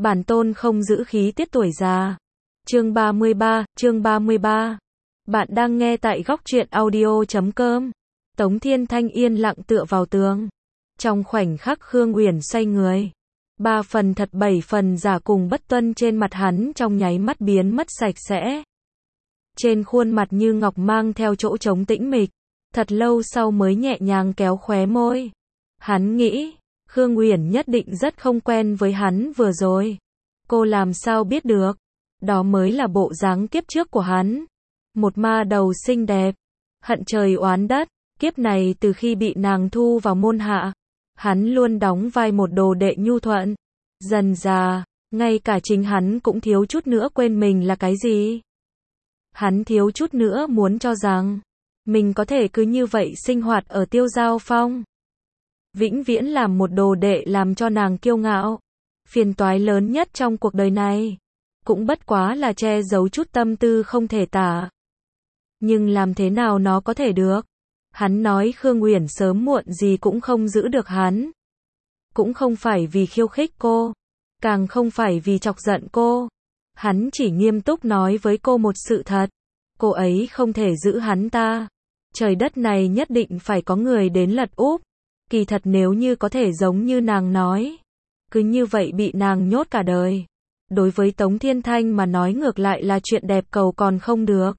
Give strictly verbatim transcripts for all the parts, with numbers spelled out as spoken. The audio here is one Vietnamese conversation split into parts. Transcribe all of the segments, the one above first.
Bản tôn không giữ khí tiết tuổi già. Chương ba mươi ba, chương ba mươi ba. Bạn đang nghe tại góc truyện audio chấm com. Tống Thiên Thanh yên lặng tựa vào tường. Trong khoảnh khắc Khương Uyển xoay người, ba phần thật bảy phần giả cùng bất tuân trên mặt hắn trong nháy mắt biến mất sạch sẽ. Trên khuôn mặt như ngọc mang theo chỗ trống tĩnh mịch, thật lâu sau mới nhẹ nhàng kéo khóe môi. Hắn nghĩ, Khương Uyển nhất định rất không quen với hắn vừa rồi. Cô làm sao biết được? Đó mới là bộ dáng kiếp trước của hắn. Một ma đầu xinh đẹp, hận trời oán đất, kiếp này từ khi bị nàng thu vào môn hạ, hắn luôn đóng vai một đồ đệ nhu thuận. Dần dà, ngay cả chính hắn cũng thiếu chút nữa quên mình là cái gì. Hắn thiếu chút nữa muốn cho rằng mình có thể cứ như vậy sinh hoạt ở Tiêu Giao Phong, vĩnh viễn làm một đồ đệ làm cho nàng kiêu ngạo. Phiền toái lớn nhất trong cuộc đời này cũng bất quá là che giấu chút tâm tư không thể tả. Nhưng làm thế nào nó có thể được? Hắn nói Khương Uyển sớm muộn gì cũng không giữ được hắn. Cũng không phải vì khiêu khích cô, càng không phải vì chọc giận cô. Hắn chỉ nghiêm túc nói với cô một sự thật. Cô ấy không thể giữ hắn ta. Trời đất này nhất định phải có người đến lật úp. Kỳ thật nếu như có thể giống như nàng nói, cứ như vậy bị nàng nhốt cả đời, đối với Tống Thiên Thanh mà nói ngược lại là chuyện đẹp cầu còn không được.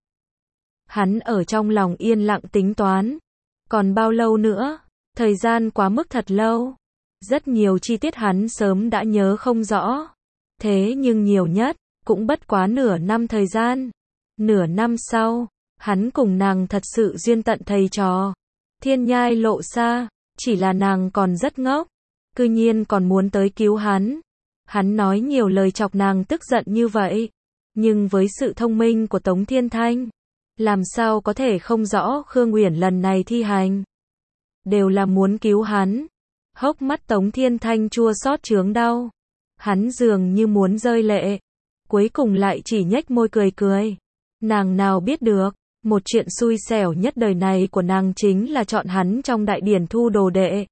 Hắn ở trong lòng yên lặng tính toán. Còn bao lâu nữa? Thời gian quá mức thật lâu. Rất nhiều chi tiết hắn sớm đã nhớ không rõ. Thế nhưng nhiều nhất, cũng bất quá nửa năm thời gian. Nửa năm sau, hắn cùng nàng thật sự duyên tận thầy trò. Thiên nhai lộ xa, chỉ là nàng còn rất ngốc. Cư nhiên còn muốn tới cứu hắn. Hắn nói nhiều lời chọc nàng tức giận như vậy. Nhưng với sự thông minh của Tống Thiên Thanh, làm sao có thể không rõ Khương Uyển lần này thi hành đều là muốn cứu hắn. Hốc mắt Tống Thiên Thanh chua xót chướng đau. Hắn dường như muốn rơi lệ. Cuối cùng lại chỉ nhếch môi cười cười. Nàng nào biết được, một chuyện xui xẻo nhất đời này của nàng chính là chọn hắn trong đại điển thu đồ đệ.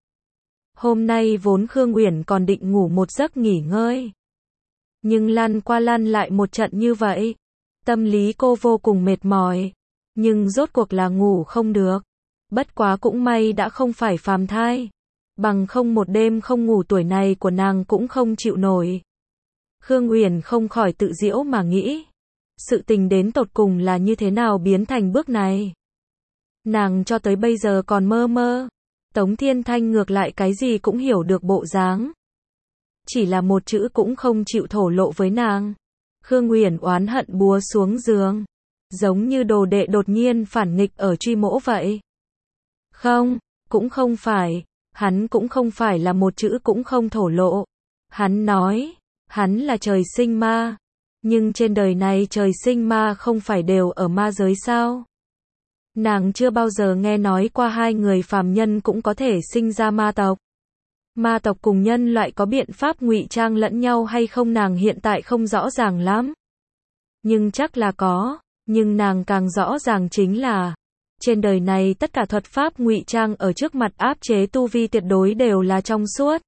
Hôm nay vốn Khương Uyển còn định ngủ một giấc nghỉ ngơi. Nhưng lăn qua lăn lại một trận như vậy, tâm lý cô vô cùng mệt mỏi. Nhưng rốt cuộc là ngủ không được. Bất quá cũng may đã không phải phàm thai. Bằng không một đêm không ngủ tuổi này của nàng cũng không chịu nổi. Khương Uyển không khỏi tự giễu mà nghĩ. Sự tình đến tột cùng là như thế nào biến thành bước này. Nàng cho tới bây giờ còn mơ mơ. Tống Thiên Thanh ngược lại cái gì cũng hiểu được bộ dáng. Chỉ là một chữ cũng không chịu thổ lộ với nàng. Khương Uyển oán hận búa xuống giường. Giống như đồ đệ đột nhiên phản nghịch ở truy mỗ vậy. Không, cũng không phải. Hắn cũng không phải là một chữ cũng không thổ lộ. Hắn nói, hắn là trời sinh ma. Nhưng trên đời này trời sinh ma không phải đều ở ma giới sao? Nàng chưa bao giờ nghe nói qua hai người phàm nhân cũng có thể sinh ra ma tộc. Ma tộc cùng nhân loại có biện pháp ngụy trang lẫn nhau hay không nàng hiện tại không rõ ràng lắm. Nhưng chắc là có, nhưng nàng càng rõ ràng chính là trên đời này tất cả thuật pháp ngụy trang ở trước mặt áp chế tu vi tuyệt đối đều là trong suốt.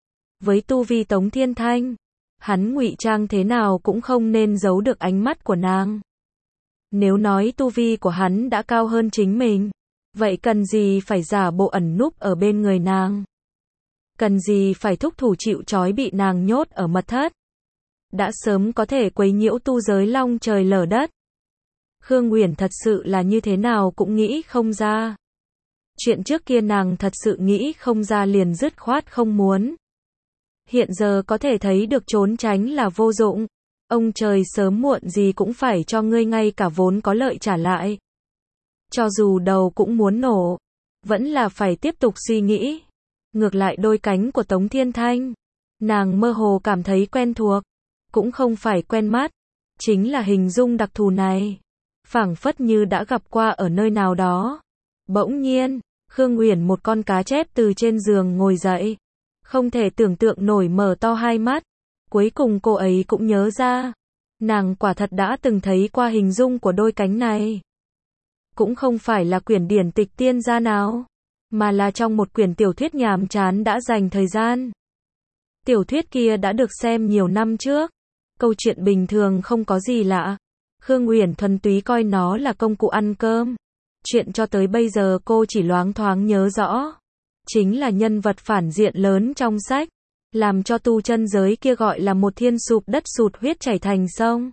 Với tu vi Tống Thiên Thanh, hắn ngụy trang thế nào cũng không nên giấu được ánh mắt của nàng. Nếu nói tu vi của hắn đã cao hơn chính mình, vậy cần gì phải giả bộ ẩn núp ở bên người nàng? Cần gì phải thúc thủ chịu trói bị nàng nhốt ở mật thất? Đã sớm có thể quấy nhiễu tu giới long trời lở đất. Khương Uyển thật sự là như thế nào cũng nghĩ không ra. Chuyện trước kia nàng thật sự nghĩ không ra liền dứt khoát không muốn. Hiện giờ có thể thấy được trốn tránh là vô dụng. Ông trời sớm muộn gì cũng phải cho ngươi ngay cả vốn có lợi trả lại. Cho dù đầu cũng muốn nổ, vẫn là phải tiếp tục suy nghĩ. Ngược lại đôi cánh của Tống Thiên Thanh, nàng mơ hồ cảm thấy quen thuộc, cũng không phải quen mắt, chính là hình dung đặc thù này, phảng phất như đã gặp qua ở nơi nào đó. Bỗng nhiên, Khương Uyển một con cá chép từ trên giường ngồi dậy, không thể tưởng tượng nổi mở to hai mắt. Cuối cùng cô ấy cũng nhớ ra, nàng quả thật đã từng thấy qua hình dung của đôi cánh này. Cũng không phải là quyển điển tịch tiên gia nào, mà là trong một quyển tiểu thuyết nhàm chán đã dành thời gian Tiểu thuyết kia đã được xem nhiều năm trước. Câu chuyện bình thường không có gì lạ. Khương Uyển thuần túy coi nó là công cụ ăn cơm. Chuyện cho tới bây giờ cô chỉ loáng thoáng nhớ rõ. Chính là nhân vật phản diện lớn trong sách. Làm cho tu chân giới kia gọi là một thiên sụp đất sụt huyết chảy thành sông.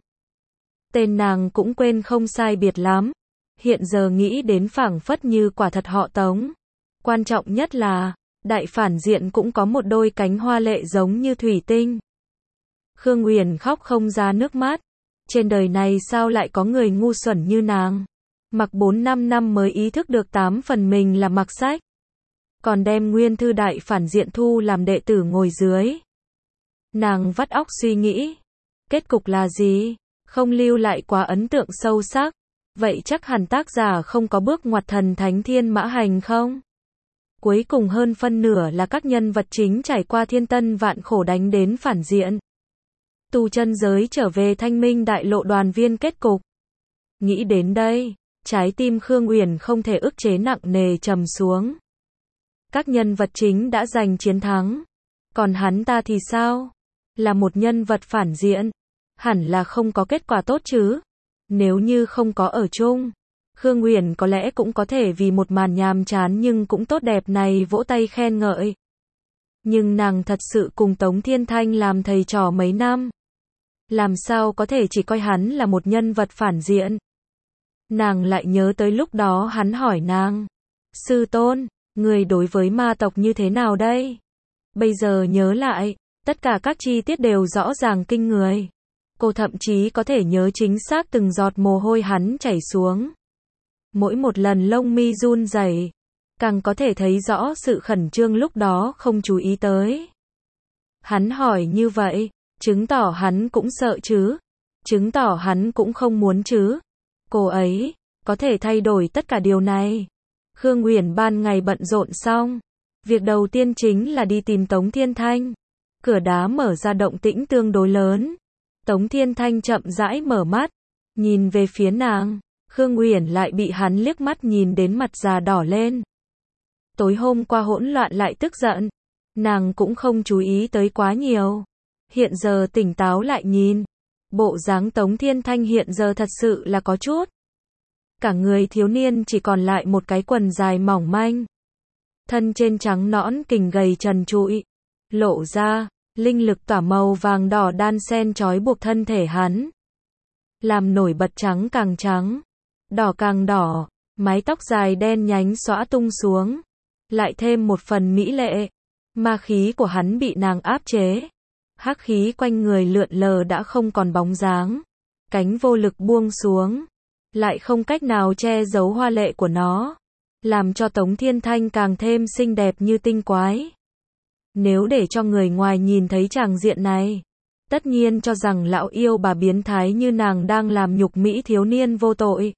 Tên nàng cũng quên không sai biệt lắm. Hiện giờ nghĩ đến phảng phất như quả thật họ Tống. Quan trọng nhất là, đại phản diện cũng có một đôi cánh hoa lệ giống như thủy tinh. Khương Uyển khóc không ra nước mắt. Trên đời này sao lại có người ngu xuẩn như nàng. Mặc bốn năm năm mới ý thức được tám phần mình là mặc sách. Còn đem nguyên thư đại phản diện thu làm đệ tử ngồi dưới. Nàng vắt óc suy nghĩ. Kết cục là gì? Không lưu lại quá ấn tượng sâu sắc. Vậy chắc hẳn tác giả không có bước ngoặt thần thánh thiên mã hành không? Cuối cùng hơn phân nửa là các nhân vật chính trải qua thiên tân vạn khổ đánh đến phản diện. Tu chân giới trở về thanh minh đại lộ đoàn viên kết cục. Nghĩ đến đây, trái tim Khương Uyển không thể ức chế nặng nề trầm xuống. Các nhân vật chính đã giành chiến thắng. Còn hắn ta thì sao? Là một nhân vật phản diện. Hẳn là không có kết quả tốt chứ. Nếu như không có ở chung, Khương Uyển có lẽ cũng có thể vì một màn nhàm chán nhưng cũng tốt đẹp này vỗ tay khen ngợi. Nhưng nàng thật sự cùng Tống Thiên Thanh làm thầy trò mấy năm. Làm sao có thể chỉ coi hắn là một nhân vật phản diện. Nàng lại nhớ tới lúc đó hắn hỏi nàng. Sư tôn, người đối với ma tộc như thế nào đây? Bây giờ nhớ lại, tất cả các chi tiết đều rõ ràng kinh người. Cô thậm chí có thể nhớ chính xác từng giọt mồ hôi hắn chảy xuống. Mỗi một lần lông mi run rẩy, càng có thể thấy rõ sự khẩn trương lúc đó không chú ý tới. Hắn hỏi như vậy, chứng tỏ hắn cũng sợ chứ? Chứng tỏ hắn cũng không muốn chứ? Cô ấy, có thể thay đổi tất cả điều này. Khương Uyển ban ngày bận rộn xong. Việc đầu tiên chính là đi tìm Tống Thiên Thanh. Cửa đá mở ra động tĩnh tương đối lớn. Tống Thiên Thanh chậm rãi mở mắt. Nhìn về phía nàng. Khương Uyển lại bị hắn liếc mắt nhìn đến mặt già đỏ lên. Tối hôm qua hỗn loạn lại tức giận. Nàng cũng không chú ý tới quá nhiều. Hiện giờ tỉnh táo lại nhìn. Bộ dáng Tống Thiên Thanh hiện giờ thật sự là có chút. Cả người thiếu niên chỉ còn lại một cái quần dài mỏng manh. Thân trên trắng nõn kình gầy trần trụi. Lộ ra, linh lực tỏa màu vàng đỏ đan xen trói buộc thân thể hắn. Làm nổi bật trắng càng trắng. Đỏ càng đỏ. Mái tóc dài đen nhánh xõa tung xuống. Lại thêm một phần mỹ lệ. Ma khí của hắn bị nàng áp chế. Hắc khí quanh người lượn lờ đã không còn bóng dáng. Cánh vô lực buông xuống. Lại không cách nào che giấu hoa lệ của nó. Làm cho Tống Thiên Thanh càng thêm xinh đẹp như tinh quái. Nếu để cho người ngoài nhìn thấy tràng diện này, tất nhiên cho rằng lão yêu bà biến thái như nàng đang làm nhục mỹ thiếu niên vô tội.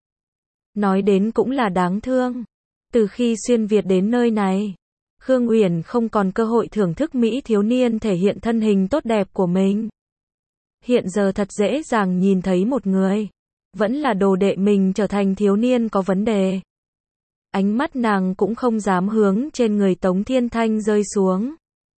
Nói đến cũng là đáng thương. Từ khi xuyên Việt đến nơi này, Khương Uyển không còn cơ hội thưởng thức mỹ thiếu niên thể hiện thân hình tốt đẹp của mình. Hiện giờ thật dễ dàng nhìn thấy một người, vẫn là đồ đệ mình trở thành thiếu niên có vấn đề. Ánh mắt nàng cũng không dám hướng trên người Tống Thiên Thanh rơi xuống.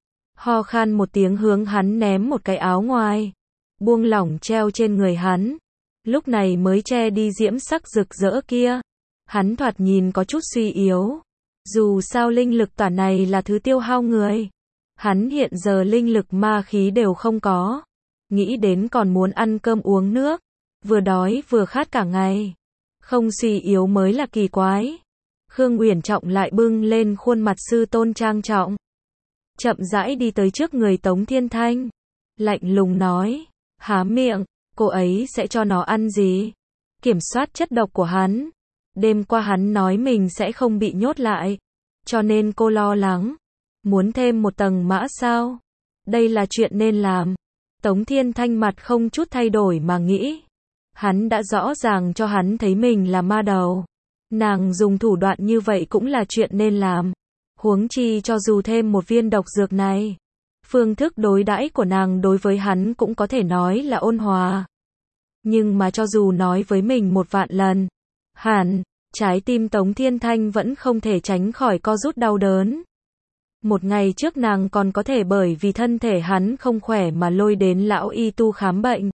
Ho khan một tiếng hướng hắn ném một cái áo ngoài. Buông lỏng treo trên người hắn. Lúc này mới che đi diễm sắc rực rỡ kia. Hắn thoạt nhìn có chút suy yếu. Dù sao linh lực tỏa này là thứ tiêu hao người. Hắn hiện giờ linh lực ma khí đều không có. Nghĩ đến còn muốn ăn cơm uống nước. Vừa đói vừa khát cả ngày. Không suy yếu mới là kỳ quái. Khương Uyển trọng lại bưng lên khuôn mặt sư tôn trang trọng. Chậm rãi đi tới trước người Tống Thiên Thanh. Lạnh lùng nói. Há miệng, cô ấy sẽ cho nó ăn gì? Kiểm soát chất độc của hắn. Đêm qua hắn nói mình sẽ không bị nhốt lại. Cho nên cô lo lắng. Muốn thêm một tầng mã sao? Đây là chuyện nên làm. Tống Thiên Thanh mặt không chút thay đổi mà nghĩ. Hắn đã rõ ràng cho hắn thấy mình là ma đầu. Nàng dùng thủ đoạn như vậy cũng là chuyện nên làm. Huống chi cho dù thêm một viên độc dược này. Phương thức đối đãi của nàng đối với hắn cũng có thể nói là ôn hòa. Nhưng mà cho dù nói với mình một vạn lần. Hẳn, trái tim Tống Thiên Thanh vẫn không thể tránh khỏi co rút đau đớn. Một ngày trước nàng còn có thể bởi vì thân thể hắn không khỏe mà lôi đến lão y tu khám bệnh.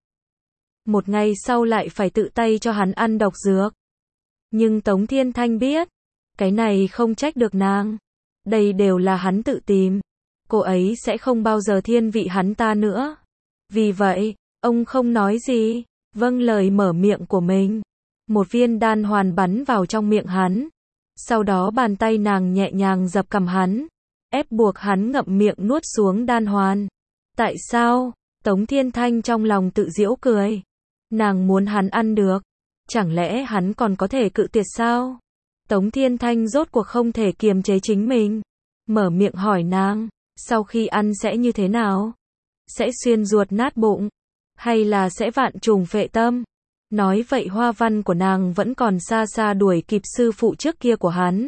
Một ngày sau lại phải tự tay cho hắn ăn độc dược. Nhưng Tống Thiên Thanh biết, cái này không trách được nàng. Đây đều là hắn tự tìm. Cô ấy sẽ không bao giờ thiên vị hắn ta nữa. Vì vậy, ông không nói gì, vâng lời mở miệng của mình. Một viên đan hoàn bắn vào trong miệng hắn. Sau đó bàn tay nàng nhẹ nhàng dập cằm hắn, ép buộc hắn ngậm miệng nuốt xuống đan hoàn. Tại sao? Tống Thiên Thanh trong lòng tự giễu cười. Nàng muốn hắn ăn được. Chẳng lẽ hắn còn có thể cự tuyệt sao? Tống Thiên Thanh rốt cuộc không thể kiềm chế chính mình. Mở miệng hỏi nàng, sau khi ăn sẽ như thế nào? Sẽ xuyên ruột nát bụng? Hay là sẽ vạn trùng phệ tâm? Nói vậy hoa văn của nàng vẫn còn xa xa đuổi kịp sư phụ trước kia của hắn.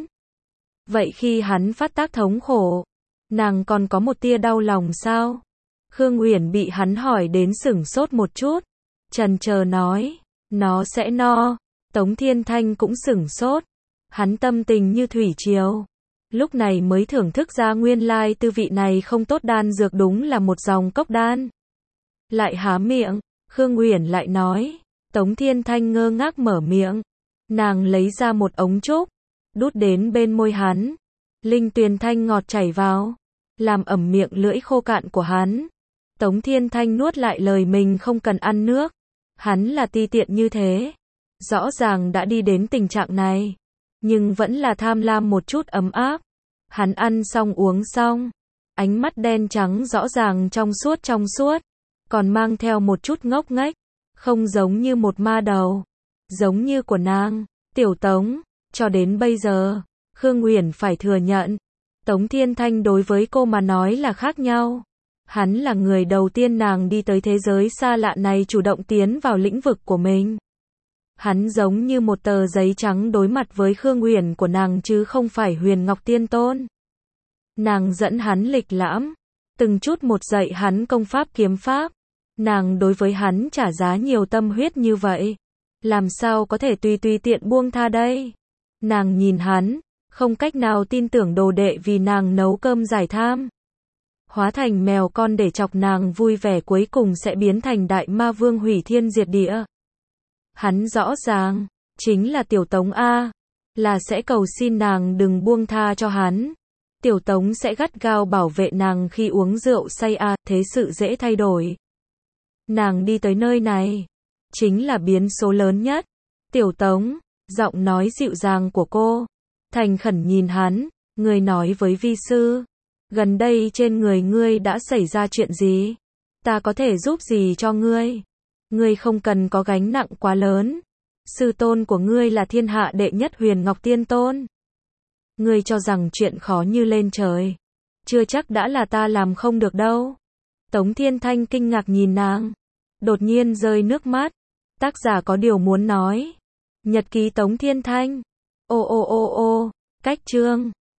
Vậy khi hắn phát tác thống khổ, nàng còn có một tia đau lòng sao? Khương Uyển bị hắn hỏi đến sửng sốt một chút. Chần chờ nói, nó sẽ no. Tống Thiên Thanh cũng sửng sốt. Hắn tâm tình như thủy triều. Lúc này mới thưởng thức ra nguyên lai tư vị này không tốt, đan dược đúng là một dòng cốc đan. Lại há miệng, Khương Uyển lại nói. Tống Thiên Thanh ngơ ngác mở miệng. Nàng lấy ra một ống trúc, đút đến bên môi hắn. Linh tuyền thanh ngọt chảy vào, làm ẩm miệng lưỡi khô cạn của hắn. Tống Thiên Thanh nuốt lại lời mình không cần ăn nước. Hắn là ti tiện như thế. Rõ ràng đã đi đến tình trạng này, nhưng vẫn là tham lam một chút ấm áp. Hắn ăn xong uống xong, ánh mắt đen trắng rõ ràng trong suốt trong suốt, còn mang theo một chút ngốc nghếch, không giống như một ma đầu, giống như của nàng, Tiểu Tống. Cho đến bây giờ, Khương Uyển phải thừa nhận, Tống Thiên Thanh đối với cô mà nói là khác nhau. Hắn là người đầu tiên nàng đi tới thế giới xa lạ này chủ động tiến vào lĩnh vực của mình. Hắn giống như một tờ giấy trắng đối mặt với Khương Uyển của nàng chứ không phải Huyền Ngọc Tiên Tôn. Nàng dẫn hắn lịch lãm, từng chút một dạy hắn công pháp kiếm pháp. Nàng đối với hắn trả giá nhiều tâm huyết như vậy, làm sao có thể tùy tùy tiện buông tha đây? Nàng nhìn hắn, không cách nào tin tưởng đồ đệ vì nàng nấu cơm giải tham, hóa thành mèo con để chọc nàng vui vẻ, cuối cùng sẽ biến thành đại ma vương hủy thiên diệt địa. Hắn rõ ràng, chính là Tiểu Tống A, là sẽ cầu xin nàng đừng buông tha cho hắn. Tiểu Tống sẽ gắt gao bảo vệ nàng khi uống rượu say A, thế sự dễ thay đổi. Nàng đi tới nơi này, chính là biến số lớn nhất. Tiểu Tống, giọng nói dịu dàng của cô, thành khẩn nhìn hắn, người nói với vi sư, gần đây trên người ngươi đã xảy ra chuyện gì? Ta có thể giúp gì cho ngươi? Ngươi không cần có gánh nặng quá lớn. Sư tôn của ngươi là thiên hạ đệ nhất Huyền Ngọc Tiên Tôn. Ngươi cho rằng chuyện khó như lên trời, chưa chắc đã là ta làm không được đâu. Tống Thiên Thanh kinh ngạc nhìn nàng, đột nhiên rơi nước mắt. Tác giả có điều muốn nói. Nhật ký Tống Thiên Thanh. Ô ô ô ô, cách chương.